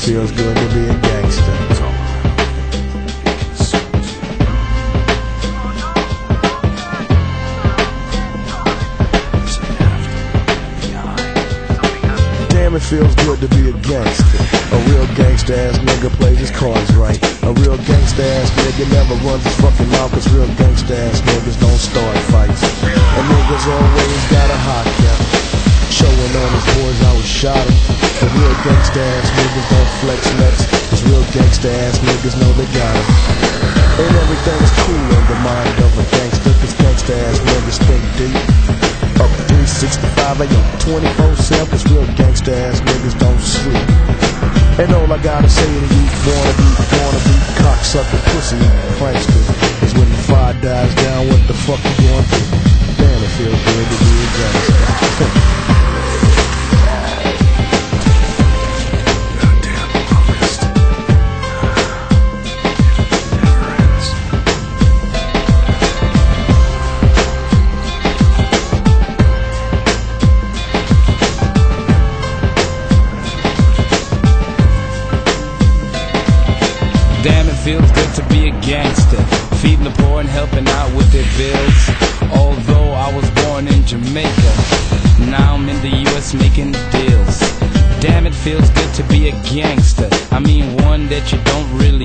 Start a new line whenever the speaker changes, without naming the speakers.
feels good to be a gangster. Damn, it feels good to be a gangster. A real gangster ass nigga plays his cards right. A real gangster ass nigga never runs his fucking mouth, cause real gangster ass niggas don't start fights. And niggas always got a hot cap, showing on his boys I was shot him. But real gangsta ass niggas don't flex nuts, cause real gangsta ass niggas know they got him. And everything is cool in the mind of a gangster, cause gangsta ass niggas think deep. Up 365 AM 24/7, cause real gangsta ass niggas don't sleep. And all I gotta say to you wanna be cocksucker pussy pranksters is when the fire dies down, what the fuck you gonna do? Damn, it feels good to be a gangster.
Damn, it feels good to be a gangster, feeding the poor and helping out with their bills. Although I was born in Jamaica, now I'm in the US making deals. Damn, it feels good to be a gangster. I mean one that you don't really